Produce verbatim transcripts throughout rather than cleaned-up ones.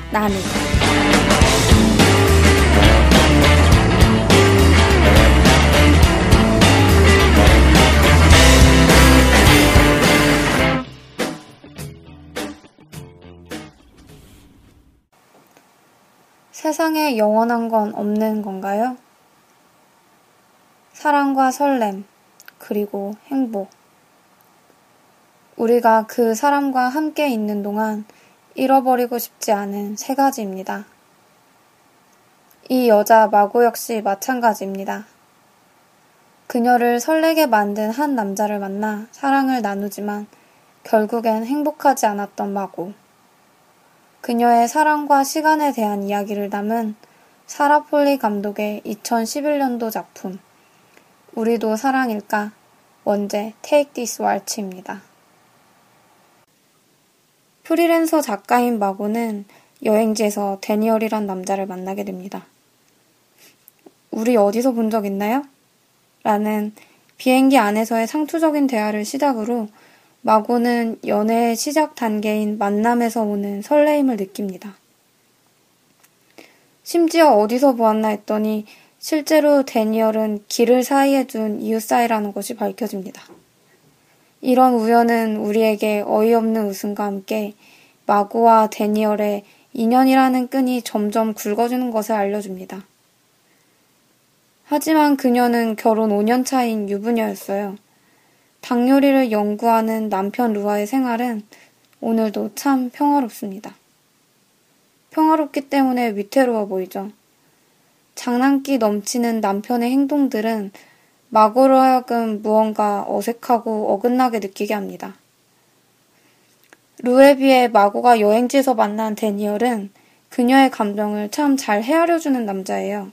나는. 세상에 영원한 건 없는 건가요? 사랑과 설렘, 그리고 행복. 우리가 그 사람과 함께 있는 동안 잃어버리고 싶지 않은 세 가지입니다. 이 여자 마고 역시 마찬가지입니다. 그녀를 설레게 만든 한 남자를 만나 사랑을 나누지만 결국엔 행복하지 않았던 마고. 그녀의 사랑과 시간에 대한 이야기를 담은 사라 폴리 감독의 이천십일 년도 작품 우리도 사랑일까? 원제 Take This Waltz입니다. 프리랜서 작가인 마고는 여행지에서 데니얼이란 남자를 만나게 됩니다. 우리 어디서 본 적 있나요? 라는 비행기 안에서의 상투적인 대화를 시작으로 마고는 연애의 시작 단계인 만남에서 오는 설레임을 느낍니다. 심지어 어디서 보았나 했더니 실제로 데니얼은 길을 사이에 둔 이웃 사이라는 것이 밝혀집니다. 이런 우연은 우리에게 어이없는 웃음과 함께 마고와 데니얼의 인연이라는 끈이 점점 굵어지는 것을 알려줍니다. 하지만 그녀는 결혼 오 년 차인 유부녀였어요. 닭 요리를 연구하는 남편 루아의 생활은 오늘도 참 평화롭습니다. 평화롭기 때문에 위태로워 보이죠. 장난기 넘치는 남편의 행동들은 마고로 하여금 무언가 어색하고 어긋나게 느끼게 합니다. 루에 비해 마고가 여행지에서 만난 데니얼은 그녀의 감정을 참 잘 헤아려주는 남자예요.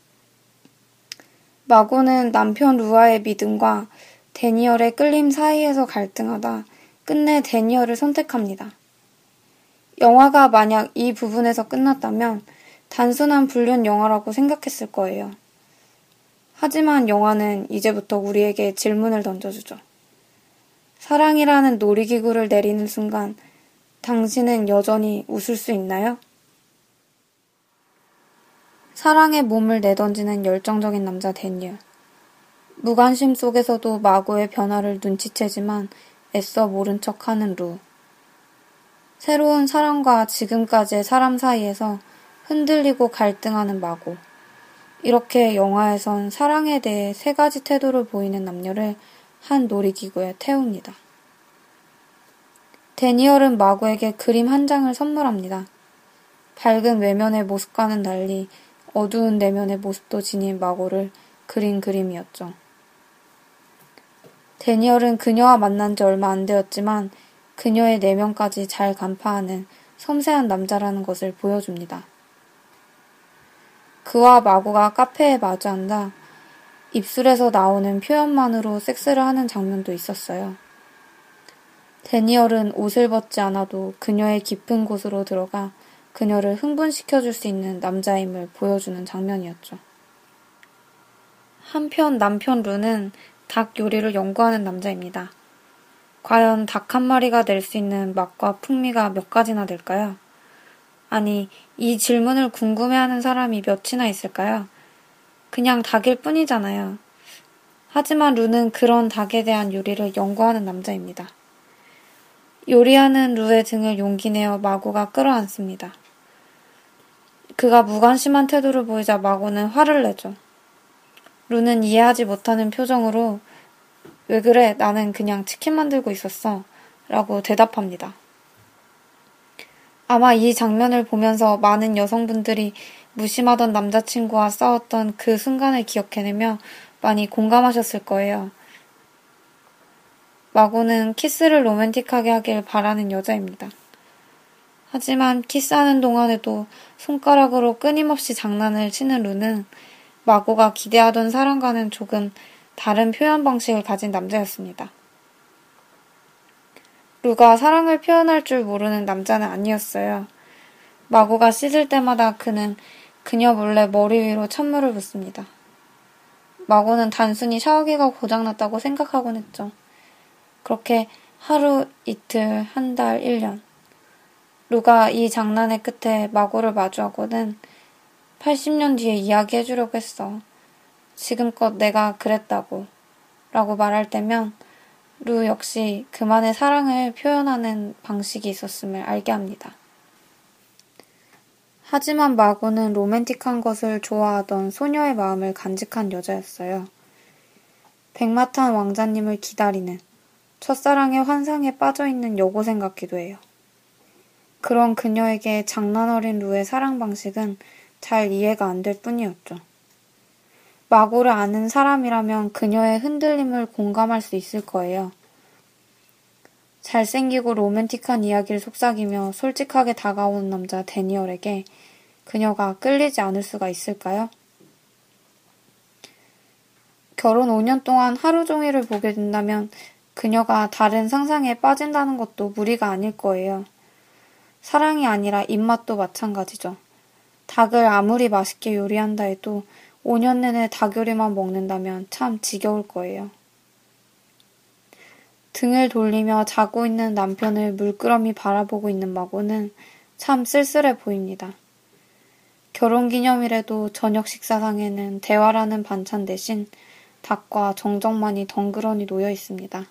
마고는 남편 루아의 믿음과 데니얼의 끌림 사이에서 갈등하다 끝내 데니얼을 선택합니다. 영화가 만약 이 부분에서 끝났다면 단순한 불륜 영화라고 생각했을 거예요. 하지만 영화는 이제부터 우리에게 질문을 던져주죠. 사랑이라는 놀이기구를 내리는 순간 당신은 여전히 웃을 수 있나요? 사랑에 몸을 내던지는 열정적인 남자 데니얼. 무관심 속에서도 마고의 변화를 눈치채지만 애써 모른 척하는 루. 새로운 사람과 지금까지의 사람 사이에서 흔들리고 갈등하는 마고. 이렇게 영화에선 사랑에 대해 세 가지 태도를 보이는 남녀를 한 놀이기구에 태웁니다. 데니얼은 마고에게 그림 한 장을 선물합니다. 밝은 외면의 모습과는 달리 어두운 내면의 모습도 지닌 마고를 그린 그림이었죠. 데니얼은 그녀와 만난 지 얼마 안 되었지만 그녀의 내면까지 잘 간파하는 섬세한 남자라는 것을 보여줍니다. 그와 마고가 카페에 마주 앉아 입술에서 나오는 표현만으로 섹스를 하는 장면도 있었어요. 데니얼은 옷을 벗지 않아도 그녀의 깊은 곳으로 들어가 그녀를 흥분시켜줄 수 있는 남자임을 보여주는 장면이었죠. 한편 남편 루는 닭 요리를 연구하는 남자입니다. 과연 닭 한 마리가 낼 수 있는 맛과 풍미가 몇 가지나 될까요? 아니, 이 질문을 궁금해하는 사람이 몇이나 있을까요? 그냥 닭일 뿐이잖아요. 하지만 루는 그런 닭에 대한 요리를 연구하는 남자입니다. 요리하는 루의 등을 용기 내어 마고가 끌어안습니다. 그가 무관심한 태도를 보이자 마고는 화를 내죠. 루는 이해하지 못하는 표정으로 왜 그래? 나는 그냥 치킨 만들고 있었어. 라고 대답합니다. 아마 이 장면을 보면서 많은 여성분들이 무심하던 남자친구와 싸웠던 그 순간을 기억해내며 많이 공감하셨을 거예요. 마고는 키스를 로맨틱하게 하길 바라는 여자입니다. 하지만 키스하는 동안에도 손가락으로 끊임없이 장난을 치는 루는 마고가 기대하던 사랑과는 조금 다른 표현 방식을 가진 남자였습니다. 루가 사랑을 표현할 줄 모르는 남자는 아니었어요. 마고가 씻을 때마다 그는 그녀 몰래 머리 위로 찬물을 붓습니다. 마고는 단순히 샤워기가 고장났다고 생각하곤 했죠. 그렇게 하루, 이틀, 한 달, 일 년. 루가 이 장난의 끝에 마고를 마주하고는 팔십 년 뒤에 이야기해주려고 했어. 지금껏 내가 그랬다고 라고 말할 때면 루 역시 그만의 사랑을 표현하는 방식이 있었음을 알게 합니다. 하지만 마고는 로맨틱한 것을 좋아하던 소녀의 마음을 간직한 여자였어요. 백마탄 왕자님을 기다리는 첫사랑의 환상에 빠져있는 여고생 같기도 해요. 그런 그녀에게 장난 어린 루의 사랑 방식은 잘 이해가 안 될 뿐이었죠. 마고를 아는 사람이라면 그녀의 흔들림을 공감할 수 있을 거예요. 잘생기고 로맨틱한 이야기를 속삭이며 솔직하게 다가오는 남자 데니얼에게 그녀가 끌리지 않을 수가 있을까요? 결혼 오 년 동안 하루 종일을 보게 된다면 그녀가 다른 상상에 빠진다는 것도 무리가 아닐 거예요. 사랑이 아니라 입맛도 마찬가지죠. 닭을 아무리 맛있게 요리한다 해도 오 년 내내 닭요리만 먹는다면 참 지겨울 거예요. 등을 돌리며 자고 있는 남편을 물끄러미 바라보고 있는 마고는 참 쓸쓸해 보입니다. 결혼기념일에도 저녁 식사상에는 대화라는 반찬 대신 닭과 정적만이 덩그러니 놓여 있습니다.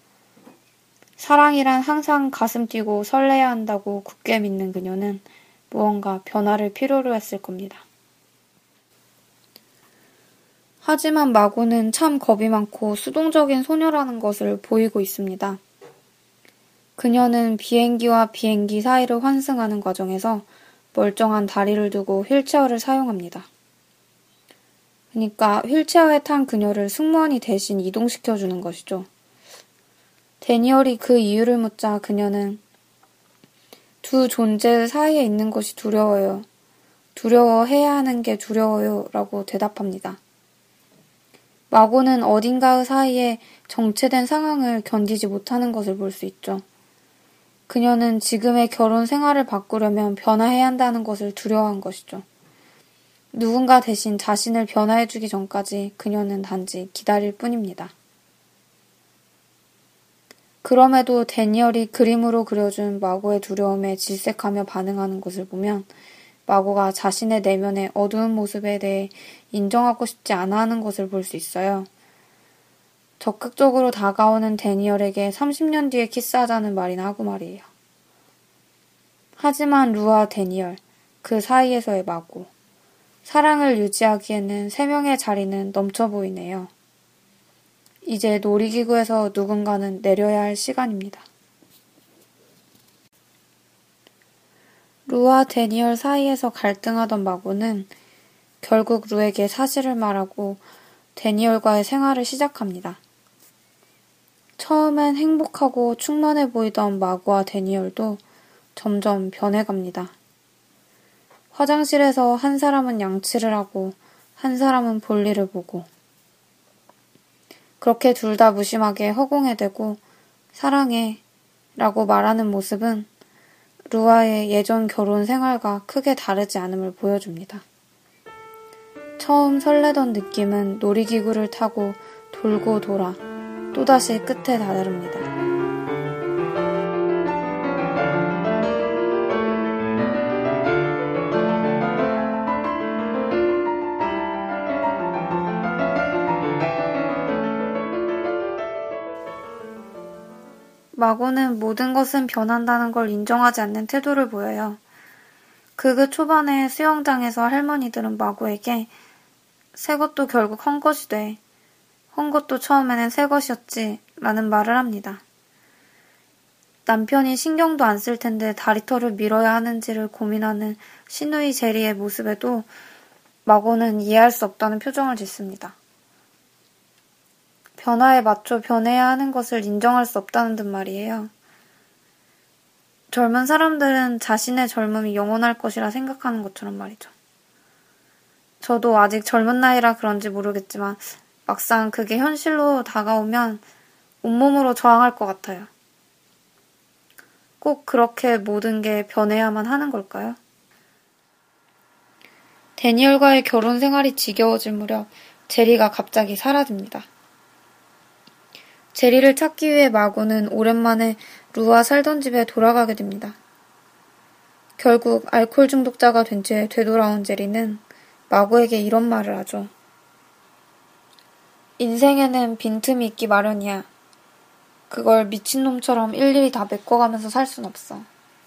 사랑이란 항상 가슴 뛰고 설레야 한다고 굳게 믿는 그녀는 무언가 변화를 필요로 했을 겁니다. 하지만 마고는 참 겁이 많고 수동적인 소녀라는 것을 보이고 있습니다. 그녀는 비행기와 비행기 사이를 환승하는 과정에서 멀쩡한 다리를 두고 휠체어를 사용합니다. 그러니까 휠체어에 탄 그녀를 승무원이 대신 이동시켜주는 것이죠. 데니얼이 그 이유를 묻자 그녀는 두 존재 사이에 있는 것이 두려워요. 두려워해야 하는 게 두려워요. 라고 대답합니다. 마고는 어딘가의 사이에 정체된 상황을 견디지 못하는 것을 볼 수 있죠. 그녀는 지금의 결혼 생활을 바꾸려면 변화해야 한다는 것을 두려워한 것이죠. 누군가 대신 자신을 변화해주기 전까지 그녀는 단지 기다릴 뿐입니다. 그럼에도 데니얼이 그림으로 그려준 마고의 두려움에 질색하며 반응하는 것을 보면 마고가 자신의 내면의 어두운 모습에 대해 인정하고 싶지 않아 하는 것을 볼 수 있어요. 적극적으로 다가오는 데니얼에게 삼십 년 뒤에 키스하자는 말이나 하고 말이에요. 하지만 루와 데니얼, 그 사이에서의 마고, 사랑을 유지하기에는 세 명의 자리는 넘쳐 보이네요. 이제 놀이기구에서 누군가는 내려야 할 시간입니다. 루와 데니얼 사이에서 갈등하던 마고는 결국 루에게 사실을 말하고 데니얼과의 생활을 시작합니다. 처음엔 행복하고 충만해 보이던 마고와 데니얼도 점점 변해갑니다. 화장실에서 한 사람은 양치를 하고 한 사람은 볼일을 보고 그렇게 둘 다 무심하게 허공에대고 사랑해 라고 말하는 모습은 루와의 예전 결혼 생활과 크게 다르지 않음을 보여줍니다. 처음 설레던 느낌은 놀이기구를 타고 돌고 돌아 또다시 끝에 다다릅니다. 마고는 모든 것은 변한다는 걸 인정하지 않는 태도를 보여요. 그그 초반에 수영장에서 할머니들은 마고에게 새 것도 결국 헌 것이 돼. 헌 것도 처음에는 새 것이었지 라는 말을 합니다. 남편이 신경도 안 쓸 텐데 다리털을 밀어야 하는지를 고민하는 시누이 제리의 모습에도 마고는 이해할 수 없다는 표정을 짓습니다. 변화에 맞춰 변해야 하는 것을 인정할 수 없다는 듯 말이에요. 젊은 사람들은 자신의 젊음이 영원할 것이라 생각하는 것처럼 말이죠. 저도 아직 젊은 나이라 그런지 모르겠지만 막상 그게 현실로 다가오면 온몸으로 저항할 것 같아요. 꼭 그렇게 모든 게 변해야만 하는 걸까요? 데니얼과의 결혼 생활이 지겨워질 무렵 제리가 갑자기 사라집니다. 제리를 찾기 위해 마고는 오랜만에 루와 살던 집에 돌아가게 됩니다. 결국 알코올 중독자가 된 채 되돌아온 제리는 마구에게 이런 말을 하죠. 인생에는 빈틈이 있기 마련이야. 그걸 미친놈처럼 일일이 다 메꿔가면서 살 순 없어.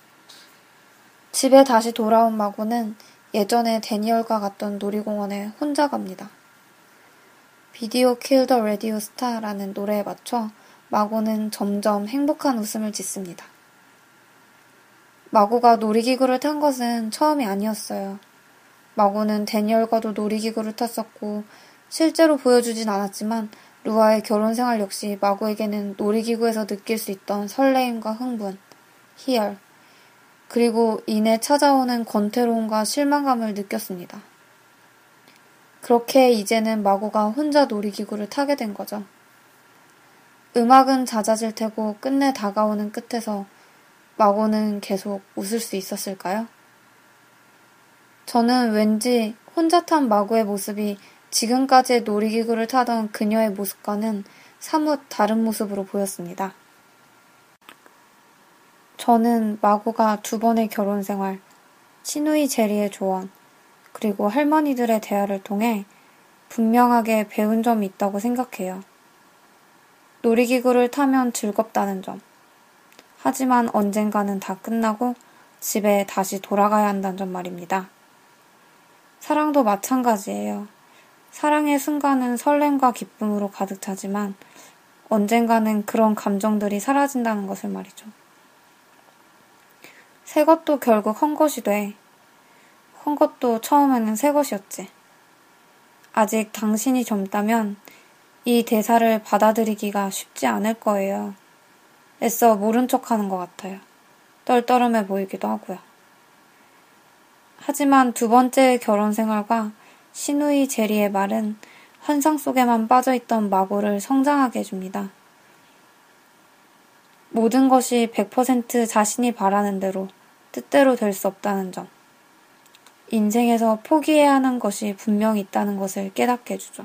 집에 다시 돌아온 마구는 예전에 데니얼과 갔던 놀이공원에 혼자 갑니다. 비디오 킬 더 라디오 스타라는 노래에 맞춰 마구는 점점 행복한 웃음을 짓습니다. 마구가 놀이기구를 탄 것은 처음이 아니었어요. 마구는 데니얼과도 놀이기구를 탔었고 실제로 보여주진 않았지만 루아의 결혼생활 역시 마구에게는 놀이기구에서 느낄 수 있던 설레임과 흥분, 희열, 그리고 이내 찾아오는 권태로움과 실망감을 느꼈습니다. 그렇게 이제는 마구가 혼자 놀이기구를 타게 된 거죠. 음악은 잦아질 테고 끝내 다가오는 끝에서 마구는 계속 웃을 수 있었을까요? 저는 왠지 혼자 탄 마구의 모습이 지금까지의 놀이기구를 타던 그녀의 모습과는 사뭇 다른 모습으로 보였습니다. 저는 마구가 두 번의 결혼 생활, 시누이 제리의 조언, 그리고 할머니들의 대화를 통해 분명하게 배운 점이 있다고 생각해요. 놀이기구를 타면 즐겁다는 점. 하지만 언젠가는 다 끝나고 집에 다시 돌아가야 한다는 점 말입니다. 사랑도 마찬가지예요. 사랑의 순간은 설렘과 기쁨으로 가득 차지만 언젠가는 그런 감정들이 사라진다는 것을 말이죠. 새 것도 결국 헌 것이 돼. 헌 것도 처음에는 새 것이었지. 아직 당신이 젊다면 이 대사를 받아들이기가 쉽지 않을 거예요. 애써 모른 척하는 것 같아요. 떨떠름해 보이기도 하고요. 하지만 두 번째 결혼 생활과 시누이 제리의 말은 환상 속에만 빠져있던 마구를 성장하게 해줍니다. 모든 것이 백 퍼센트 자신이 바라는 대로 뜻대로 될 수 없다는 점. 인생에서 포기해야 하는 것이 분명히 있다는 것을 깨닫게 해주죠.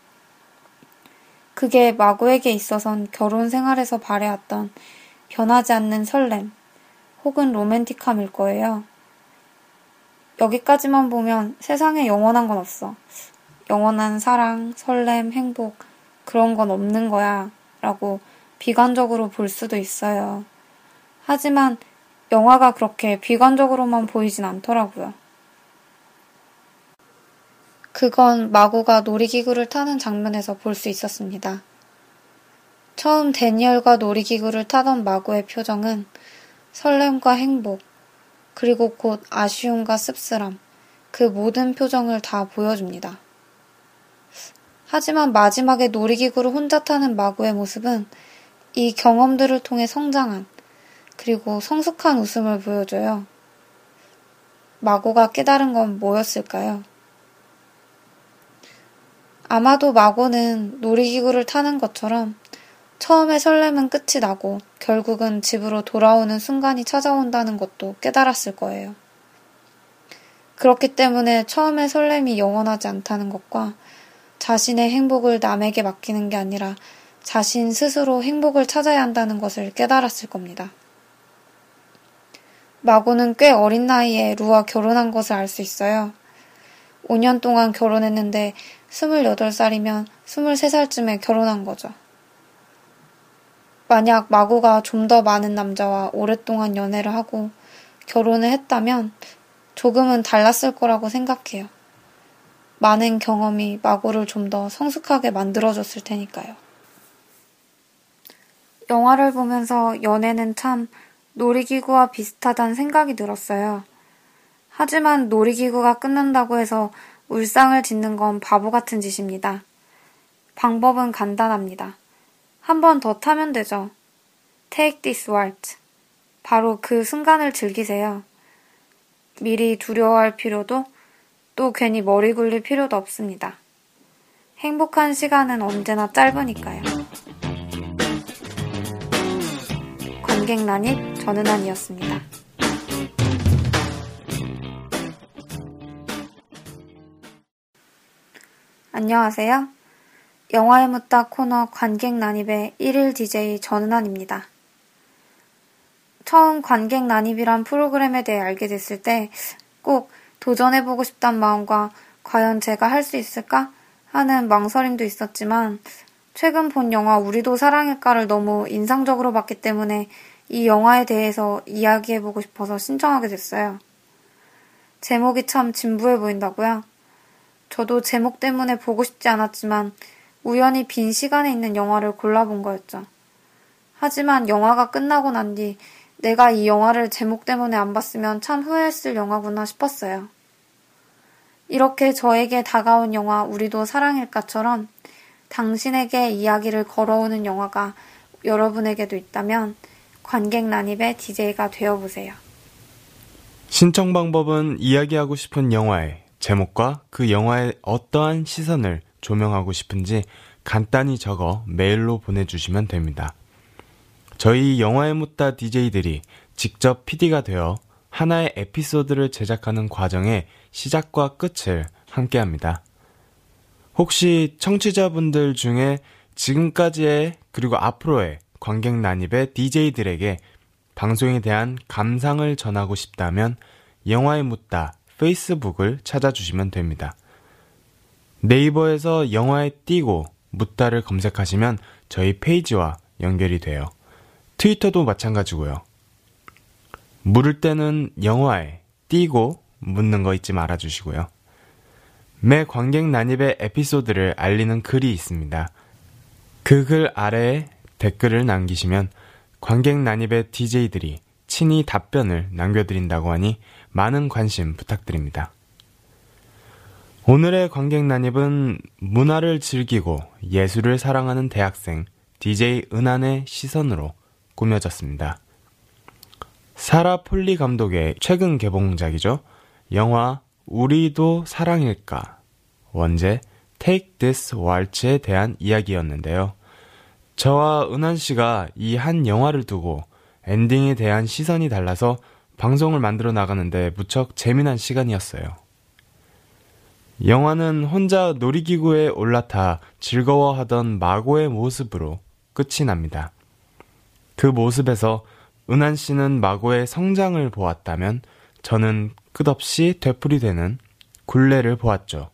그게 마구에게 있어선 결혼 생활에서 발해왔던 변하지 않는 설렘 혹은 로맨틱함일 거예요. 여기까지만 보면 세상에 영원한 건 없어. 영원한 사랑, 설렘, 행복 그런 건 없는 거야 라고 비관적으로 볼 수도 있어요. 하지만 영화가 그렇게 비관적으로만 보이진 않더라고요. 그건 마구가 놀이기구를 타는 장면에서 볼 수 있었습니다. 처음 데니얼과 놀이기구를 타던 마구의 표정은 설렘과 행복, 그리고 곧 아쉬움과 씁쓸함, 그 모든 표정을 다 보여줍니다. 하지만 마지막에 놀이기구를 혼자 타는 마구의 모습은 이 경험들을 통해 성장한, 그리고 성숙한 웃음을 보여줘요. 마구가 깨달은 건 뭐였을까요? 아마도 마구는 놀이기구를 타는 것처럼 처음에 설렘은 끝이 나고 결국은 집으로 돌아오는 순간이 찾아온다는 것도 깨달았을 거예요. 그렇기 때문에 처음에 설렘이 영원하지 않다는 것과 자신의 행복을 남에게 맡기는 게 아니라 자신 스스로 행복을 찾아야 한다는 것을 깨달았을 겁니다. 마구는 꽤 어린 나이에 루와 결혼한 것을 알 수 있어요. 오 년 동안 결혼했는데 스물여덟 살이면 스물세 살쯤에 결혼한 거죠. 만약 마구가 좀 더 많은 남자와 오랫동안 연애를 하고 결혼을 했다면 조금은 달랐을 거라고 생각해요. 많은 경험이 마구를 좀 더 성숙하게 만들어줬을 테니까요. 영화를 보면서 연애는 참 놀이기구와 비슷하다는 생각이 들었어요. 하지만 놀이기구가 끝난다고 해서 울상을 짓는 건 바보 같은 짓입니다. 방법은 간단합니다. 한 번 더 타면 되죠. Take this waltz. 바로 그 순간을 즐기세요. 미리 두려워할 필요도 또 괜히 머리 굴릴 필요도 없습니다. 행복한 시간은 언제나 짧으니까요. 관객 난입 전은환이었습니다. 안녕하세요. 영화의 묻다 코너 관객 난입의 일일 디제이 전은환입니다. 처음 관객 난입이란 프로그램에 대해 알게 됐을 때 꼭 도전해보고 싶단 마음과 과연 제가 할 수 있을까 하는 망설임도 있었지만 최근 본 영화 우리도 사랑일까를 너무 인상적으로 봤기 때문에 이 영화에 대해서 이야기해보고 싶어서 신청하게 됐어요. 제목이 참 진부해 보인다고요? 저도 제목 때문에 보고 싶지 않았지만 우연히 빈 시간에 있는 영화를 골라본 거였죠. 하지만 영화가 끝나고 난 뒤 내가 이 영화를 제목 때문에 안 봤으면 참 후회했을 영화구나 싶었어요. 이렇게 저에게 다가온 영화 우리도 사랑일까처럼 당신에게 이야기를 걸어오는 영화가 여러분에게도 있다면 관객 난입의 디제이가 되어보세요. 신청 방법은 이야기하고 싶은 영화의 제목과 그 영화의 어떠한 시선을 조명하고 싶은지 간단히 적어 메일로 보내주시면 됩니다. 저희 영화에 묻다 디제이들이 직접 피디가 되어 하나의 에피소드를 제작하는 과정의 시작과 끝을 함께합니다. 혹시 청취자분들 중에 지금까지의 그리고 앞으로의 관객 난입의 디제이들에게 방송에 대한 감상을 전하고 싶다면 영화에 묻다 페이스북을 찾아주시면 됩니다. 네이버에서 영화에 띄고 묻다를 검색하시면 저희 페이지와 연결이 돼요. 트위터도 마찬가지고요. 물을 때는 영화에 띄고 묻는 거 잊지 말아주시고요. 매 관객 난입의 에피소드를 알리는 글이 있습니다. 그 글 아래에 댓글을 남기시면 관객 난입의 디제이들이 친히 답변을 남겨드린다고 하니 많은 관심 부탁드립니다. 오늘의 관객 난입은 문화를 즐기고 예술을 사랑하는 대학생 디제이 은한의 시선으로 꾸며졌습니다. 사라 폴리 감독의 최근 개봉작이죠. 영화 우리도 사랑일까 원제 Take This Waltz에 대한 이야기였는데요. 저와 은한씨가 이 한 영화를 두고 엔딩에 대한 시선이 달라서 방송을 만들어 나가는데 무척 재미난 시간이었어요. 영화는 혼자 놀이기구에 올라타 즐거워하던 마고의 모습으로 끝이 납니다. 그 모습에서 은한 씨는 마고의 성장을 보았다면 저는 끝없이 되풀이되는 굴레를 보았죠.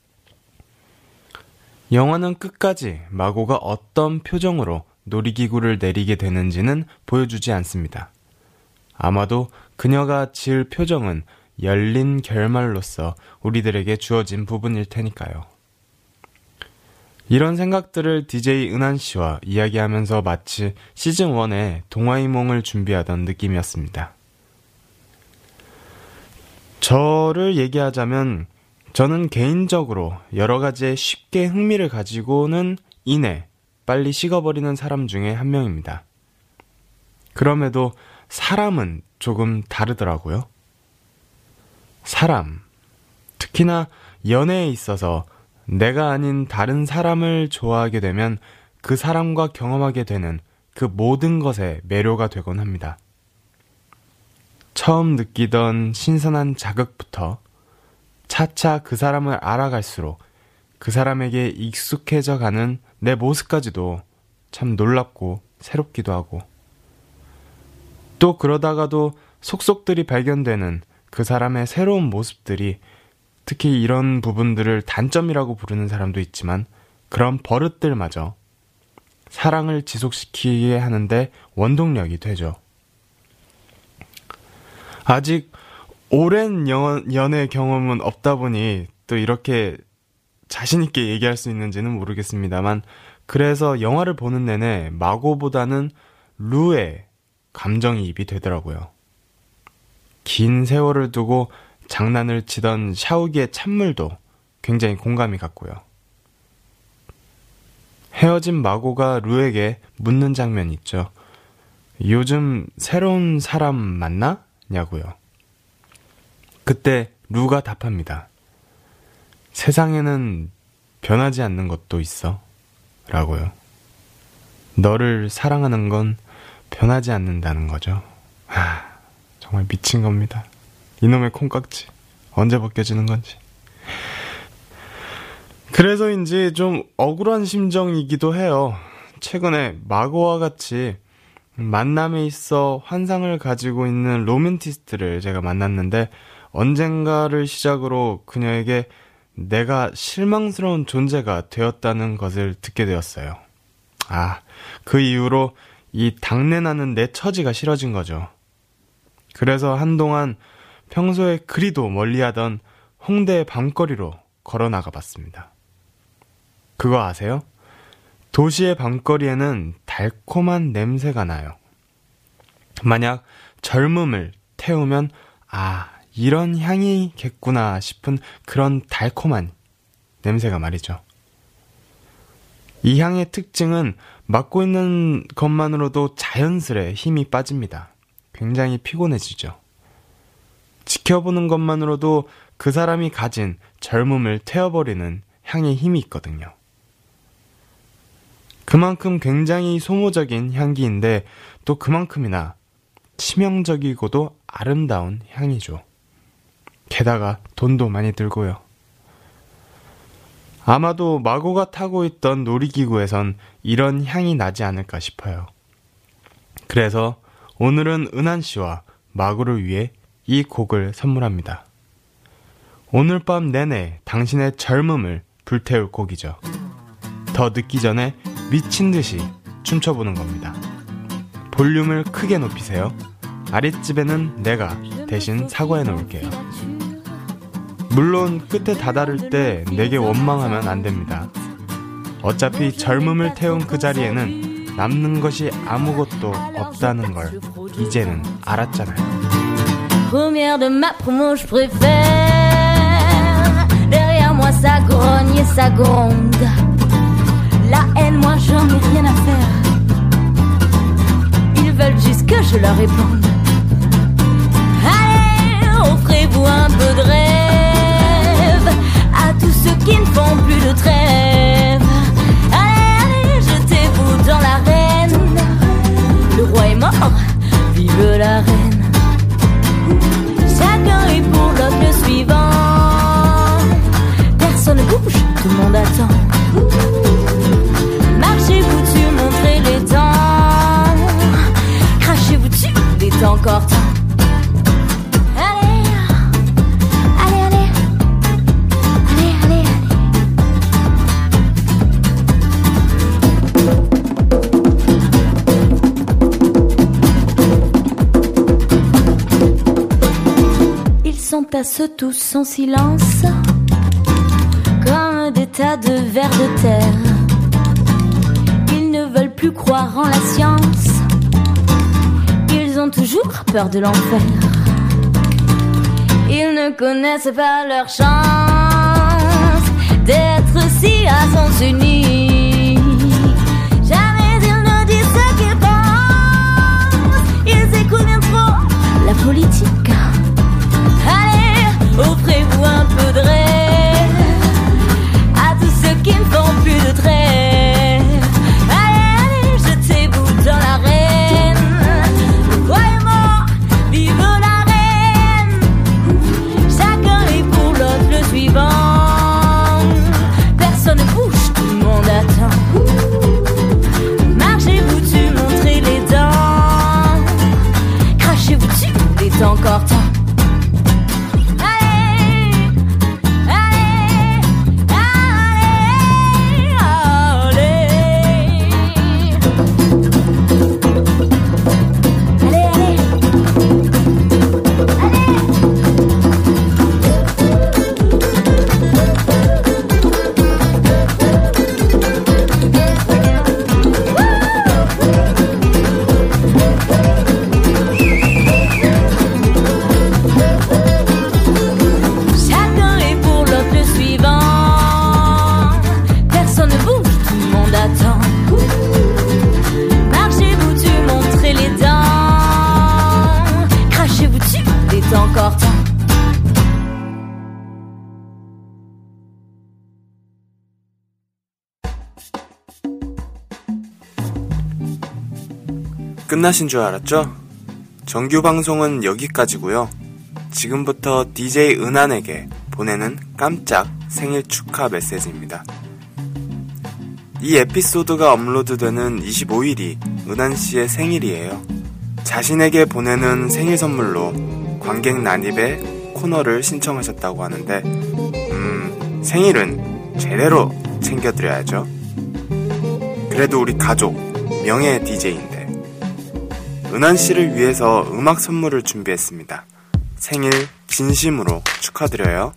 영화는 끝까지 마고가 어떤 표정으로 놀이기구를 내리게 되는지는 보여주지 않습니다. 아마도 그녀가 지을 표정은 열린 결말로서 우리들에게 주어진 부분일 테니까요. 이런 생각들을 디제이 은한씨와 이야기하면서 마치 시즌일의 동화이몽을 준비하던 느낌이었습니다. 저를 얘기하자면 저는 개인적으로 여러 가지에 쉽게 흥미를 가지고는 이내 빨리 식어버리는 사람 중에 한 명입니다. 그럼에도 사람은 조금 다르더라고요. 사람, 특히나 연애에 있어서 내가 아닌 다른 사람을 좋아하게 되면 그 사람과 경험하게 되는 그 모든 것에 매료가 되곤 합니다. 처음 느끼던 신선한 자극부터 차차 그 사람을 알아갈수록 그 사람에게 익숙해져 가는 내 모습까지도 참 놀랍고 새롭기도 하고, 또 그러다가도 속속들이 발견되는 그 사람의 새로운 모습들이, 특히 이런 부분들을 단점이라고 부르는 사람도 있지만 그런 버릇들마저 사랑을 지속시키게 하는데 원동력이 되죠. 아직 오랜 연, 연애 경험은 없다 보니 또 이렇게 자신있게 얘기할 수 있는지는 모르겠습니다만, 그래서 영화를 보는 내내 마고보다는 루에 감정이입이 되더라고요. 긴 세월을 두고 장난을 치던 샤오기의 찬물도 굉장히 공감이 갔고요. 헤어진 마고가 루에게 묻는 장면이 있죠. 요즘 새로운 사람 만나? 냐고요. 그때 루가 답합니다. 세상에는 변하지 않는 것도 있어 라고요. 너를 사랑하는 건 변하지 않는다는 거죠. 하, 정말 미친 겁니다. 이놈의 콩깍지 언제 벗겨지는 건지. 그래서인지 좀 억울한 심정이기도 해요. 최근에 마고와 같이 만남에 있어 환상을 가지고 있는 로맨티스트를 제가 만났는데 언젠가를 시작으로 그녀에게 내가 실망스러운 존재가 되었다는 것을 듣게 되었어요. 아, 그 이후로 이 당내나는 내 처지가 싫어진 거죠. 그래서 한동안 평소에 그리도 멀리하던 홍대의 밤거리로 걸어 나가봤습니다. 그거 아세요? 도시의 밤거리에는 달콤한 냄새가 나요. 만약 젊음을 태우면 아, 이런 향이겠구나 싶은 그런 달콤한 냄새가 말이죠. 이 향의 특징은 맡고 있는 것만으로도 자연스레 힘이 빠집니다. 굉장히 피곤해지죠. 지켜보는 것만으로도 그 사람이 가진 젊음을 태워버리는 향의 힘이 있거든요. 그만큼 굉장히 소모적인 향기인데 또 그만큼이나 치명적이고도 아름다운 향이죠. 게다가 돈도 많이 들고요. 아마도 마고가 타고 있던 놀이기구에선 이런 향이 나지 않을까 싶어요. 그래서 오늘은 은한씨와 마고를 위해 이 곡을 선물합니다. 오늘 밤 내내 당신의 젊음을 불태울 곡이죠. 더 늦기 전에 미친 듯이 춤춰보는 겁니다. 볼륨을 크게 높이세요. 아랫집에는 내가 대신 사과해 놓을게요. 물론 끝에 다다를 때 내게 원망하면 안 됩니다. 어차피 젊음을 태운 그 자리에는 남는 것이 아무것도 없다는 걸 이제는 알았잖아요. Première de ma promo, je préfère. Derrière moi, ça grogne et ça gronde. La haine, moi, j'en ai rien à faire. Ils veulent juste que je leur réponde. Allez, offrez-vous un peu de rêve à tous ceux qui ne font plus de trêve. Allez, allez, jetez-vous dans l'arène. Le roi est mort, vive la reine. Chacun est pour l'autre le suivant. Personne ne bouge, tout le monde attend. Marchez-vous dessus, montrez les dents. Crachez-vous dessus, il est encore temps. Allez, allez, allez, allez, allez, allez. Ils s'entassent tous en silence, comme des tas de vers de terre. Ils ne veulent plus croire en la science. Ils ont toujours peur de l'enfer. Ils ne connaissent pas leur chance d'être si à sens unique. Jamais ils ne disent ce qu'ils pensent. Ils écoutent bien trop la politique. Allez, offrez-vous un peu de rêve à tous ceux qui ne font plus de trêve. Allez, allez, jetez-vous dans l'arène. Croyez-moi, vive la reine. Chacun est pour l'autre le suivant. Personne ne bouge, tout le monde attend. Marchez-vous dessus, montrez les dents. Crachez-vous dessus, il est encore temps. 끝나신 줄 알았죠? 정규 방송은 여기까지고요. 지금부터 디제이 은한에게 보내는 깜짝 생일 축하 메시지입니다. 이 에피소드가 업로드되는 이십오일이 은한씨의 생일이에요. 자신에게 보내는 생일 선물로 관객 난입의 코너를 신청하셨다고 하는데 음, 생일은 제대로 챙겨드려야죠. 그래도 우리 가족, 명예 디제이인데 은한씨를 위해서 음악 선물을 준비했습니다. 생일 진심으로 축하드려요.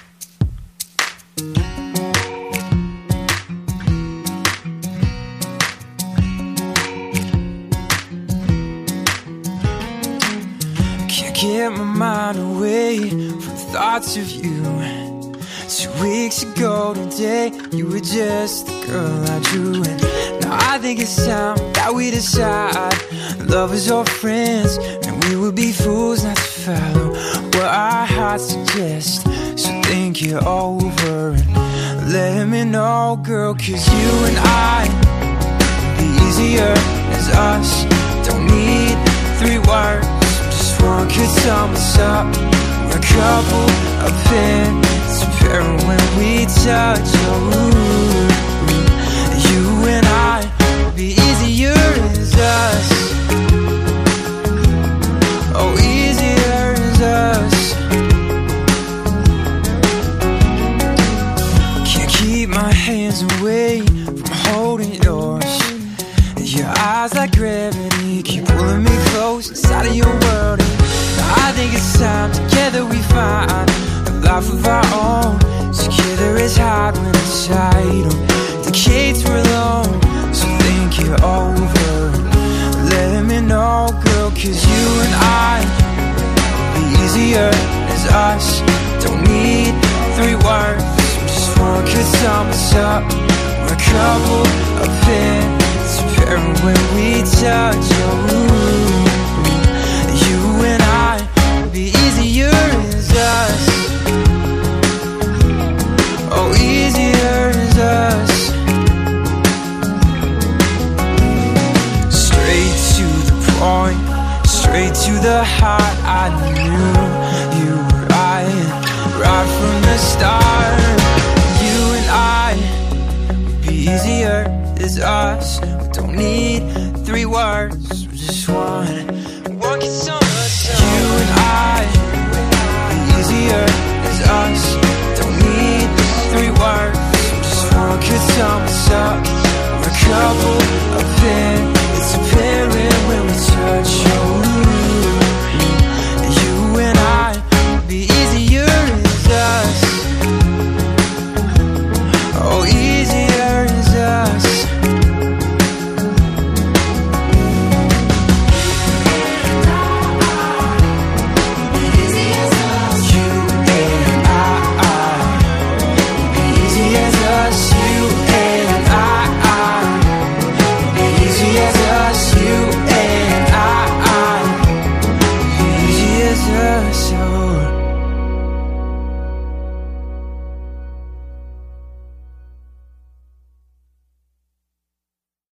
Get my mind away from thoughts of you. Two weeks ago today, you were just the girl I drew. And now I think it's time that we decide lovers or friends, and we would be fools not to follow what our hearts suggest. So think it over and let me know, girl, 'cause you and I would be easier as us. Don't need three words, just one could sum us up. We're a couple of pins, a pair when we touch. Oh, you and I would be easier as us. Oh, easier as us. Can't keep my hands away from holding yours. Your eyes like gravity keep pulling me close inside of your world. And I think it's time together we find a life of our own. Together it's hard when it's tight. Decades we're alone, so think it over. Let me know, girl, 'cause you and I be easier as us. Don't need three words, just one could sum us up. We're a couple of pins, a pair when we touch. Oh, you and I be easier as us. Oh, easier as us. Straight to the point, straight to the heart. I knew you were right, right from the start. You and I would be easier as us. We don't need three words, just one. One can sum us up. You and I be easier as us. Don't need three words, just one could sum us up. We're a couple